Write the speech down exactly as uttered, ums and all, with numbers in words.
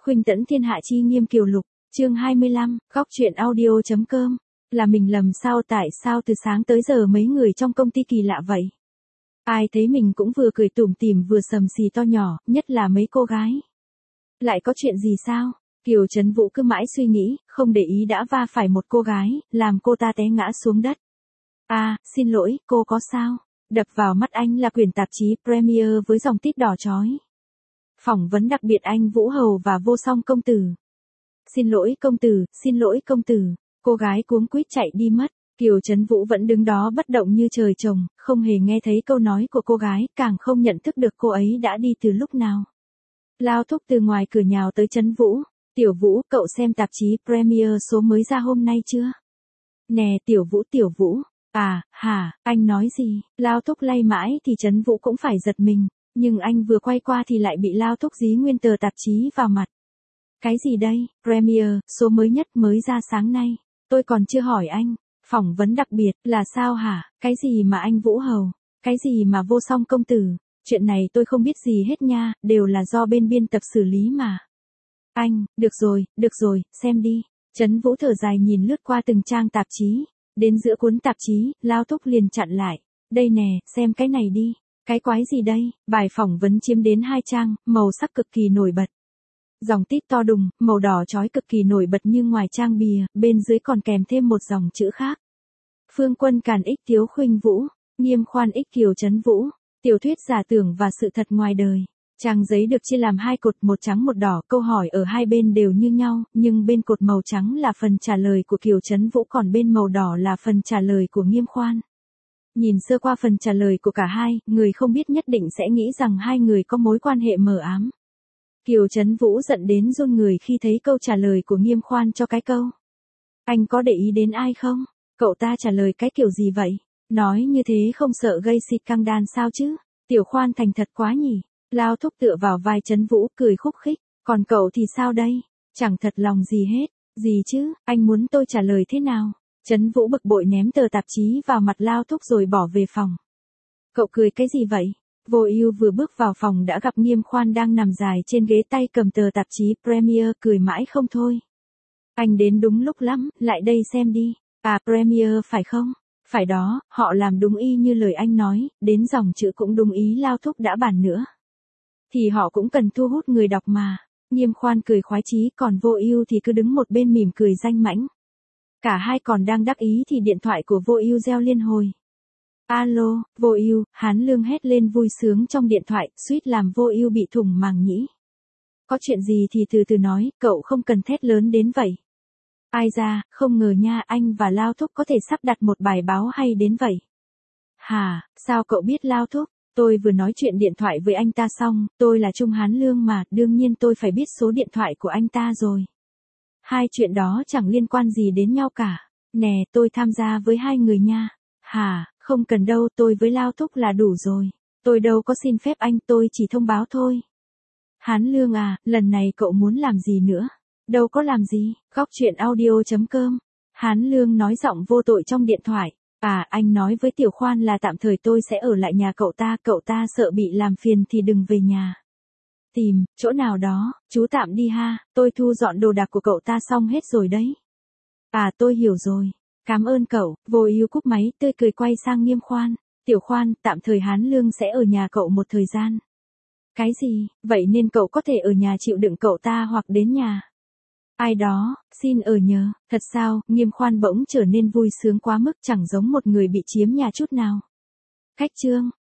Khuynh tẫn thiên hạ chi nghiêm kiều lục, chương hai mươi lăm, góc truyện audio.com. Là mình lầm sao, tại sao từ sáng tới giờ mấy người trong công ty kỳ lạ vậy? Ai thấy mình cũng vừa cười tủm tỉm vừa sầm xì to nhỏ, nhất là mấy cô gái. Lại có chuyện gì sao? Kiều Trấn Vũ cứ mãi suy nghĩ, không để ý đã va phải một cô gái, làm cô ta té ngã xuống đất. À, xin lỗi, cô có sao? Đập vào mắt anh là quyển tạp chí Premier với dòng tít đỏ chói. Phỏng vấn đặc biệt anh Vũ Hầu và Vô Song công tử. Xin lỗi công tử, xin lỗi công tử. Cô gái cuống quýt chạy đi mất. Kiều Trấn Vũ vẫn đứng đó bất động như trời trồng, không hề nghe thấy câu nói của cô gái, càng không nhận thức được cô ấy đã đi từ lúc nào. Lao Thúc từ ngoài cửa nhào tới Trấn Vũ. Tiểu Vũ, cậu xem tạp chí Premier số mới ra hôm nay chưa? Nè Tiểu Vũ, Tiểu Vũ. À, hả, anh nói gì? Lao Thúc lay mãi thì Trấn Vũ cũng phải giật mình, nhưng anh vừa quay qua thì lại bị Lao Thúc dí nguyên tờ tạp chí vào mặt. Cái gì đây? Premier, số mới nhất mới ra sáng nay. Tôi còn chưa hỏi anh. Phỏng vấn đặc biệt, là sao hả? Cái gì mà anh Vũ Hầu? Cái gì mà Vô Song công tử? Chuyện này tôi không biết gì hết nha, đều là do bên biên tập xử lý mà. Anh, được rồi, được rồi, xem đi. Trấn Vũ thở dài nhìn lướt qua từng trang tạp chí. Đến giữa cuốn tạp chí, Lao Thúc liền chặn lại. Đây nè, xem cái này đi. Cái quái gì đây? Bài phỏng vấn chiếm đến hai trang, màu sắc cực kỳ nổi bật. Dòng tít to đùng, màu đỏ chói cực kỳ nổi bật như ngoài trang bìa, bên dưới còn kèm thêm một dòng chữ khác. Phương Quân Càn ích Tiếu Khuynh Vũ, Nghiêm Khoan ích Kiều Trấn Vũ, tiểu thuyết giả tưởng và sự thật ngoài đời. Trang giấy được chia làm hai cột, một trắng một đỏ, câu hỏi ở hai bên đều như nhau, nhưng bên cột màu trắng là phần trả lời của Kiều Trấn Vũ, còn bên màu đỏ là phần trả lời của Nghiêm Khoan. Nhìn sơ qua phần trả lời của cả hai, người không biết nhất định sẽ nghĩ rằng hai người có mối quan hệ mờ ám. Kiều Trấn Vũ giận đến run người khi thấy câu trả lời của Nghiêm Khoan cho cái câu. Anh có để ý đến ai không? Cậu ta trả lời cái kiểu gì vậy? Nói như thế không sợ gây xịt căng đan sao chứ? Tiểu Khoan thành thật quá nhỉ? Lao Thúc tựa vào vai Trấn Vũ cười khúc khích. Còn cậu thì sao đây? Chẳng thật lòng gì hết. Gì chứ? Anh muốn tôi trả lời thế nào? Trấn Vũ bực bội ném tờ tạp chí vào mặt Lao Thúc rồi bỏ về phòng. Cậu cười cái gì vậy? Vô Ưu vừa bước vào phòng đã gặp Nghiêm Khoan đang nằm dài trên ghế, tay cầm tờ tạp chí Premier, cười mãi không thôi. Anh đến đúng lúc lắm, lại đây xem đi. À, Premier phải không? Phải đó, họ làm đúng y như lời anh nói, đến dòng chữ cũng đúng ý Lao Thúc đã bàn nữa. Thì họ cũng cần thu hút người đọc mà. Nghiêm Khoan cười khoái chí, còn Vô Ưu thì cứ đứng một bên mỉm cười danh mãnh. Cả hai còn đang đắc ý thì điện thoại của Vô Ưu reo liên hồi. Alo, Vô Ưu, Hán Lương hét lên vui sướng trong điện thoại, suýt làm Vô Ưu bị thủng màng nhĩ. Có chuyện gì thì từ từ nói, cậu không cần thét lớn đến vậy. Ai da, không ngờ nha, anh và Lao Thúc có thể sắp đặt một bài báo hay đến vậy. Hả, sao cậu biết Lao Thúc? Tôi vừa nói chuyện điện thoại với anh ta xong, tôi là Trung Hán Lương mà, đương nhiên tôi phải biết số điện thoại của anh ta rồi. Hai chuyện đó chẳng liên quan gì đến nhau cả. Nè, tôi tham gia với hai người nha. Hả, không cần đâu, tôi với Lao Thúc là đủ rồi. Tôi đâu có xin phép anh, tôi chỉ thông báo thôi. Hán Lương à, lần này cậu muốn làm gì nữa? Đâu có làm gì, góc truyện audio.com. Hán Lương nói giọng vô tội trong điện thoại. À, anh nói với Tiểu Khoan là tạm thời tôi sẽ ở lại nhà cậu ta, cậu ta sợ bị làm phiền thì đừng về nhà. Tìm, chỗ nào đó, chú tạm đi ha, tôi thu dọn đồ đạc của cậu ta xong hết rồi đấy. À, tôi hiểu rồi. Cảm ơn cậu. Vô Ưu cúp máy, tươi cười quay sang Nghiêm Khoan. Tiểu Khoan, tạm thời Hán Lương sẽ ở nhà cậu một thời gian. Cái gì? Vậy nên cậu có thể ở nhà chịu đựng cậu ta hoặc đến nhà ai đó, xin ở nhờ. Thật sao? Nghiêm Khoan bỗng trở nên vui sướng quá mức, chẳng giống một người bị chiếm nhà chút nào. Khách trương,